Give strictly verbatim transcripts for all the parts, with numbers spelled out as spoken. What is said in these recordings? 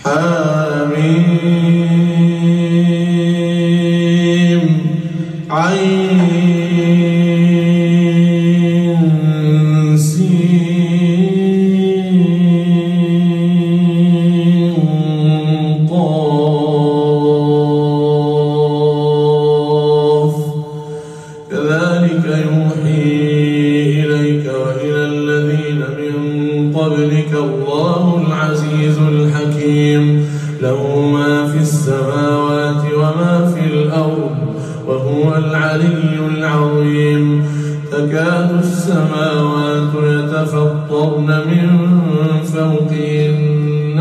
حميم عين سين قاف كذلك يوحي إليك وإلى الذين من قبلك الله العزيز الحكيم له ما في السماوات وما في الأرض وهو العلي العظيم تكاد السماوات يتفطرن من فوقهن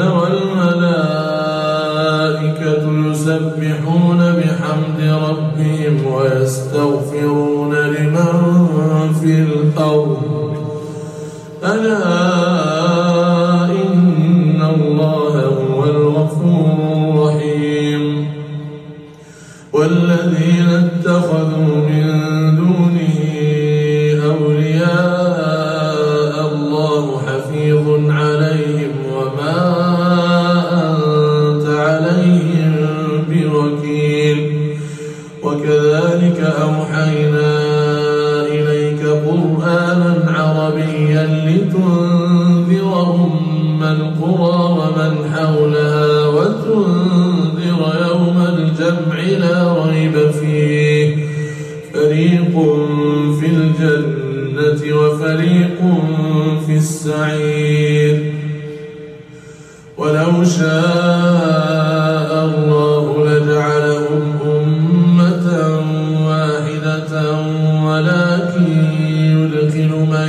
والملائكة يسبحون بحمد ربهم ويستغفرون لمن في الأرض ألا إن الله هو الغفور الرحيم والذين اتخذوا من دونه أولياء الله حفيظ عليهم وما أنت عليهم بوكيل وكذلك أوحينا إليك قرآنا عربيا لتنذر أم القرى ومن حولها وتنذر يوم الجمع لا ريب فيه فريق في الجنة وفريق في السعير ولو شاء الله لجعلهم أمة واحدة ولكن يدخل من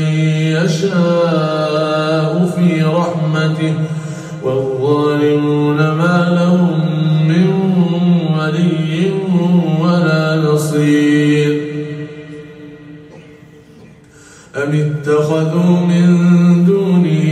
يشاء في رحمته والظالمون ما لهم من ولي ولا نصير أم اتخذوا من دونه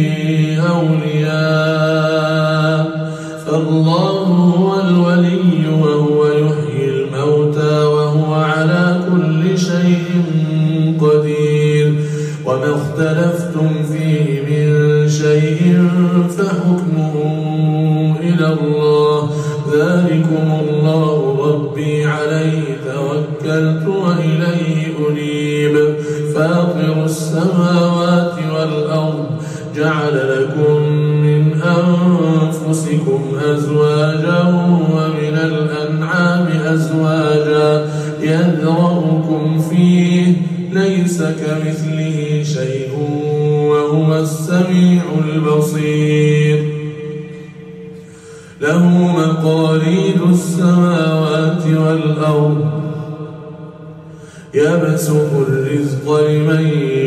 أولياء فالله هو الولي وهو يحيي الموتى وهو على كل شيء قدير وما اختلفتم فيه من شيء فحكمه إلى الله ذلكم الله ربي عليه توكلت وإليه أنيب فاطر السماوات والأرض جعل لكم من أنفسكم أزواجا ومن الأنعام أزواجا يذرأكم فيه ليس كمثله شيء وهو السميع البصير له مقاليد السماوات والأرض يبسط الرزق لمن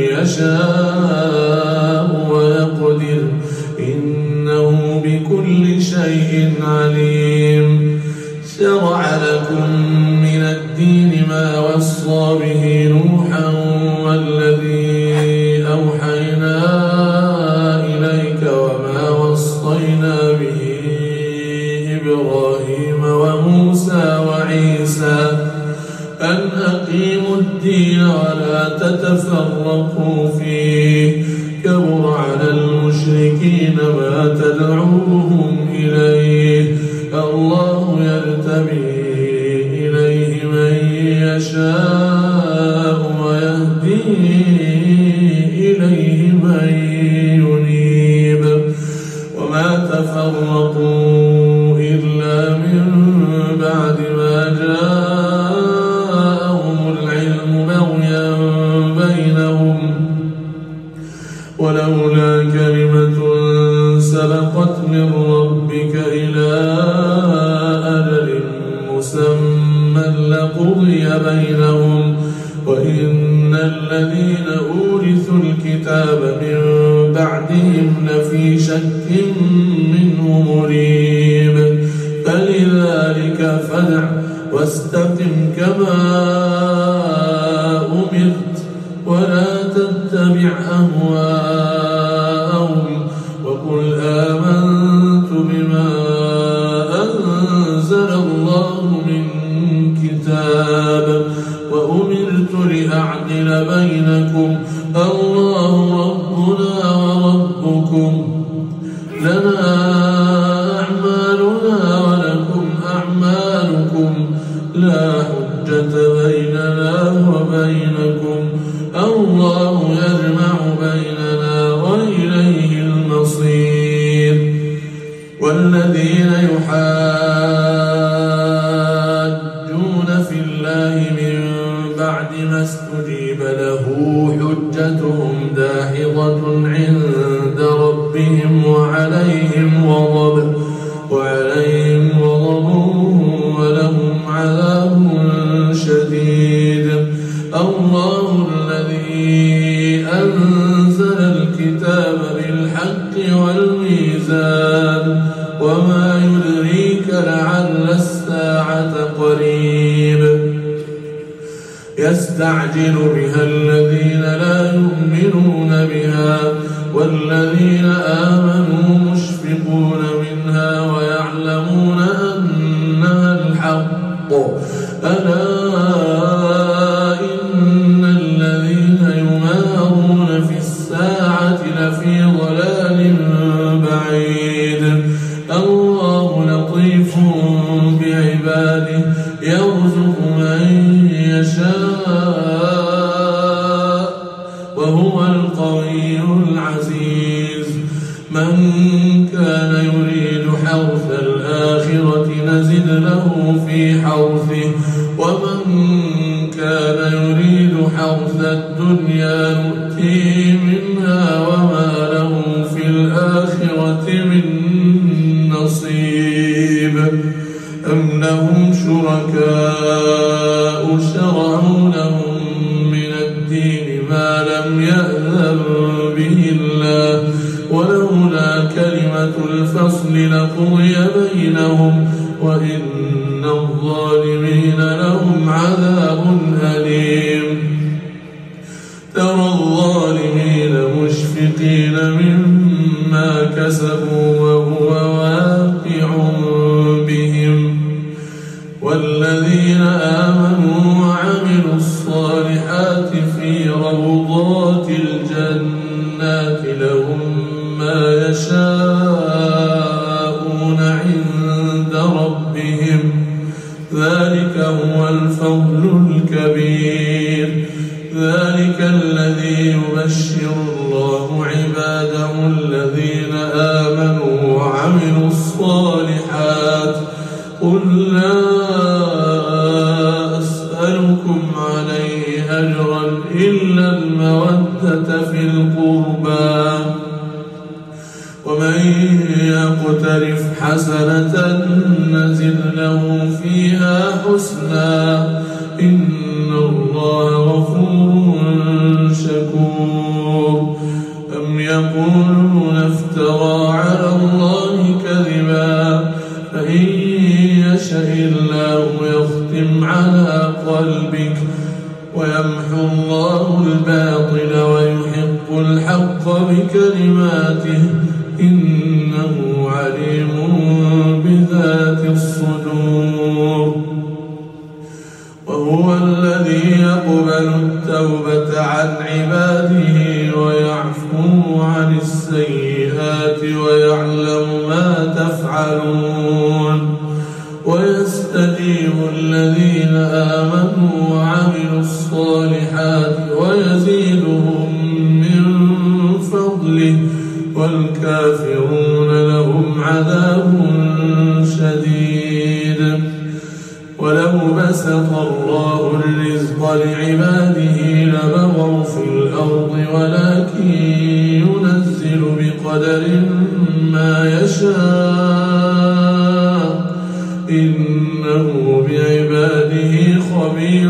يشاء ويقدر إنه بكل شيء عليم شرع لكم من الدين ما وصى به نوحا والذي أوحينا إليك وما وصينا به إبراهيم وموسى وعيسى أن أقيموا الدين ولا تتفرقوا فيه كبر على المشركين ما تدعوهم إليه الله يرتبي إليه من يشاء ويهدي إليه من ينيب وما تفرقوا إلا من بعد ما جاءهم العلم بغيا بينهم ولولا كلمة سبقت من ربك إلى أجل مسمى لقضي بينهم وإن الذين أورثوا الكتاب من بعدهم لفي شك منه مريب فلذلك فادع واستقم كما أمرت ولا تتبع أهواءهم وقل آمنت بما أنزل الله من كتاب وأمرت لأعدل بينكم الله ربنا وربكم لنا والذين يحاجون في الله من بعد ما استجيب له حجتهم داحضة عند ربهم وعليهم غضب وعليهم غضب ولهم عذاب شديد. الله الذي أنزل الكتاب بالحق والميزان وما يدريك لعل الساعة قريب. يستعجل بها الذين لا يؤمنون بها والذين آمنوا مشفقون منها ويعلمون أنها الحق. ألا إن الذين يمارون في الساعة لفي ضلال بعيد. الله لطيف بعباده يرزق من يشاء وهو القوي العزيز. من كان يريد حرث الآخرة نزد له في حرثه ومن كان يريد حرث الدنيا نؤتيه منها وما له في الآخرة من نصيب. أم لهم شركاء شرعوا لهم من الدين ما لم يأذن به الله ولولا كلمة الفصل لقضي بينهم وإن الظالمين لهم عذاب أليم. ترى الظالمين مشفقين مما كسبوا وهو واقع بهم والذين آمنوا وعملوا الصالحات في روضات الجنات لهم ما يشاءون عند ربهم ذلك هو الفضل الكبير. ذلك الذي يبشر الله عباده الذين آمنوا وعملوا الصالحات. قل لا أسألكم عليه أجرا إلا المودة في القربى ومن يقترف حسنة نزد له فيها حسنا إن الله غفور شكور. أم يقولون افترى على الله كذبا فإن يشاء الله يختم على قلبك ويمحو الله الباطل ويحق الحق بكلماته إنه عليم بذات الصدور. وهو الذي يقبل التوبة عن عباده ويعفو عن السيئات ويعلم ما تفعلون ويستجيب الذين آمنوا وعملوا الصالحات ويزيدهم من فضله والكافرون لهم عذاب شديد. ولو بسط الله الرزق لعباده لبغوا في الأرض ولكن ينزل بقدر ما يشاء إنه بعباده خبير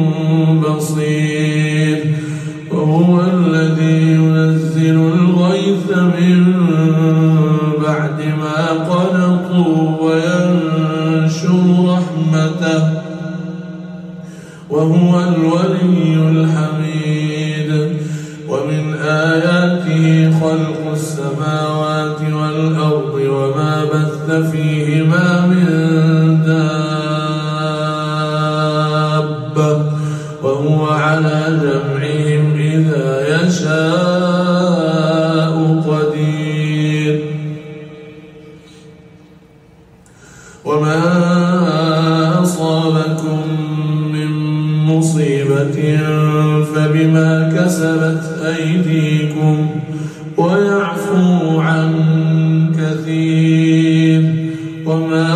بصير. وهو الذي ينزل الغيث من بعد ما قنطوا وينشر رحمته وهو الولي الحميد. ومن آياته خلق السماوات والأرض وما بث فيهما من دابة وهو على جمعهم إذا يشاء قدير. وما أصابكم من مصيبة فبما كسبت أيديكم ويعفو عن كثير. وما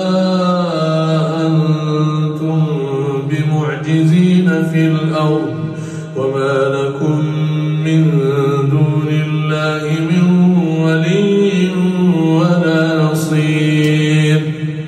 أنتم بمعجزين في الأرض وما لكم من دون الله من ولي ولا نصير.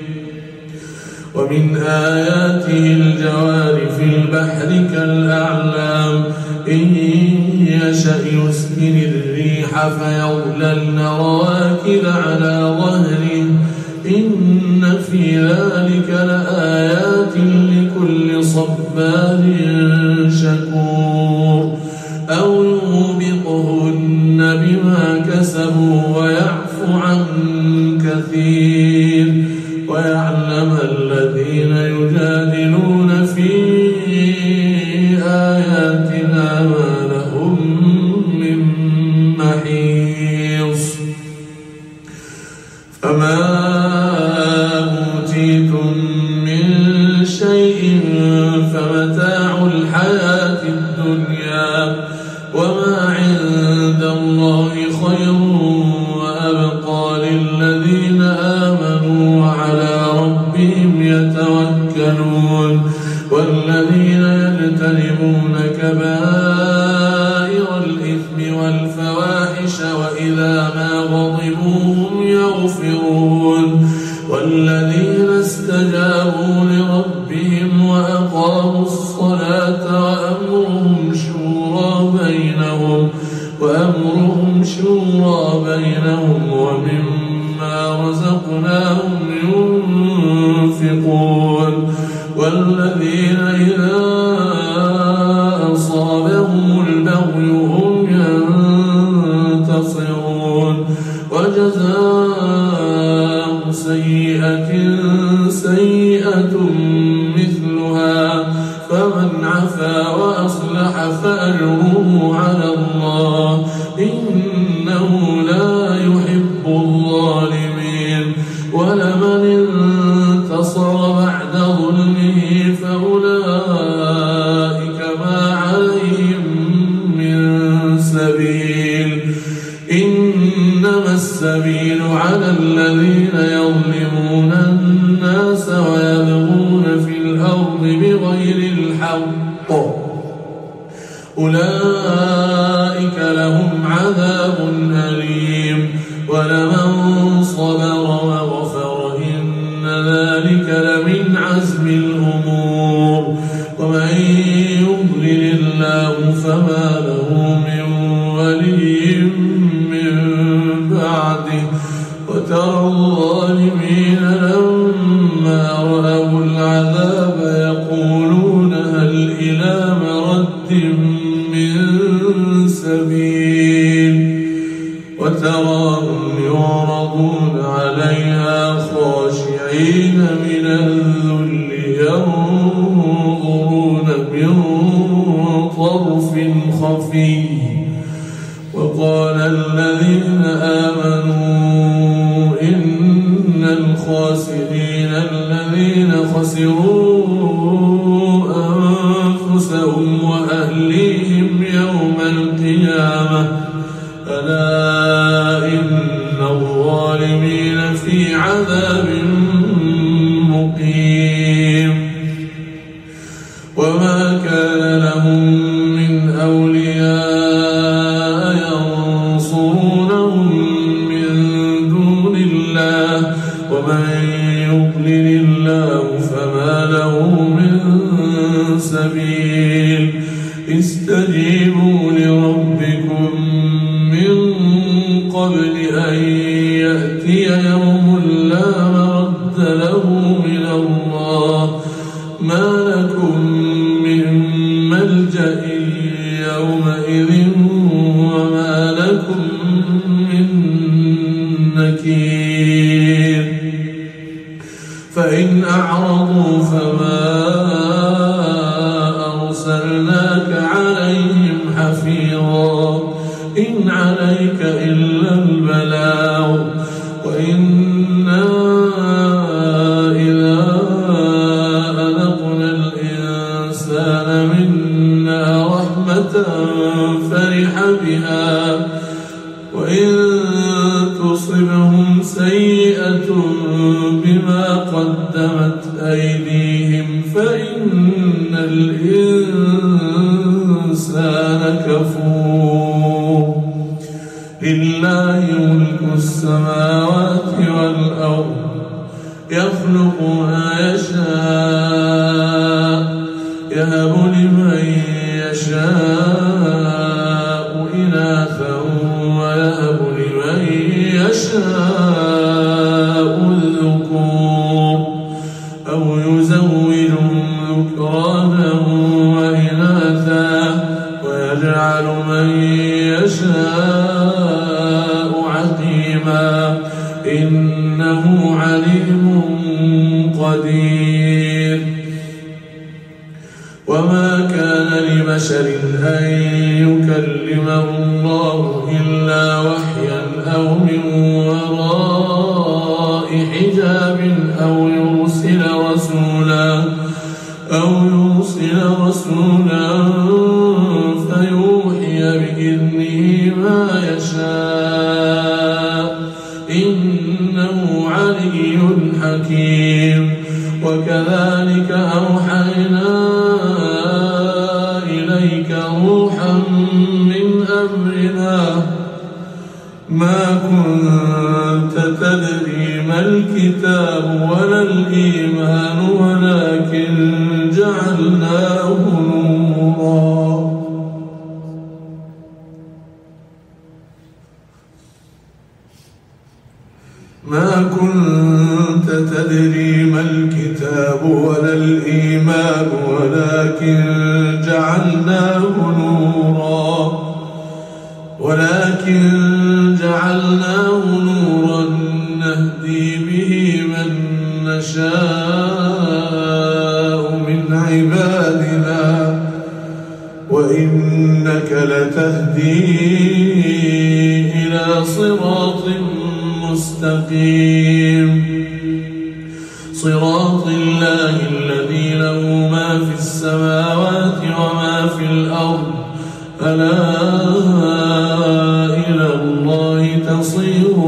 ومن آياته الجوار في البحر كالأعلام إن يشأ يسكن الريح فيظللن رواكد على ظهره إن في ذلك لآيات لكل صبار شكور. أو يوبقهن بما كسبوا ويعفو عن كثير ويعلم الذين يجادلون في آياتنا ما لهم من محيص. فما أوتيتم من شيء فمتاع الحياة الدنيا وما عند الله خير وأبقى للذين آمنوا وعلى ربهم يتوكلون. والذين يجتنبون كبائر الإثم والفواحش وإذا ما غضبوا هم يغفرون. والذين استجابوا لربهم وأقاموا الصلاة وأمرهم شورى بينهم وأمرهم شورى بينهم ومما رزقناهم ينفقون. والذين إذا أصابهم البغي هم ينتصرون. وجزاء سيئة سيئة مثلها فمن عفا وأصلح فأجره على الله إنه لا يحب الظالمين. ولمن انتصر بعد ظلمه فأولئك ما عليهم من سبيل إنما السبيل على الذين يظلمون الناس ويبغون في الأرض بغير الحق أولئك لهم عذاب أليم. ولمن صبر وغفر إن ذلك لمن عزم الأمور. ومن يضلل الله فما له من ولي من بعده. وترى الظالمين لما رأوا العذاب يقولون هل إلى مرد من سبيل. وتراهم يعرضون عليها خاشعين من الذل ينظرون من طرف خفي. وقال الذين آمنوا إن الخاسرين الذين خسروا أنفسهم وأهليهم يوم القيامة ألا إن الظالمين في عذاب مقيم. وما كان لهم من أولياء ينصرونهم من دون الله ومن يضلل الله فما له من سبيل. استجيبوا لربكم من قبل أن يأتي يوم لا مرد له من الله ما لكم من ملجأ يومئذ وما لكم من نكير. فإن أعرضوا فما أرسلناك عليهم حفيظا إن عليك إلا البلاغ وإنا إذا أذقنا الإنسان منا رحمة فرح بها وإن تصبهم سيئة سيئة بما قدمت أيديهم فإن الإنسان كفور لله ملك السماوات والأرض يخلق ما يشاء يهب لمن يشاء إناثا ويهب لمن يشاء الذكور أو يزوجهم ذكرانا وإناثا ويجعل من يشاء عقيما إنه عليم قدير وما كان لبشر أن يكلمه الله إلا وحيا أو من وراء حجاب أو يرسل رسولا أو يرسل رسولا فيوحي بإذنه ما يشاء إنه علي حكيم وكذلك أوحينا إليك روحا من أمرنا ما كنت تدري ما الكتاب ولا الإيمان ولكن جعلناه نورا ما كنت تدري ما الكتاب ولا الإيمان ولكن جعلناه نورا ولكن جعلناه نورا نهدي به من نشاء من عبادنا وإنك لتهدي إلى صراط مستقيم صراط الله الذي له ما في السماوات وما في الأرض ألا إلى الله تصير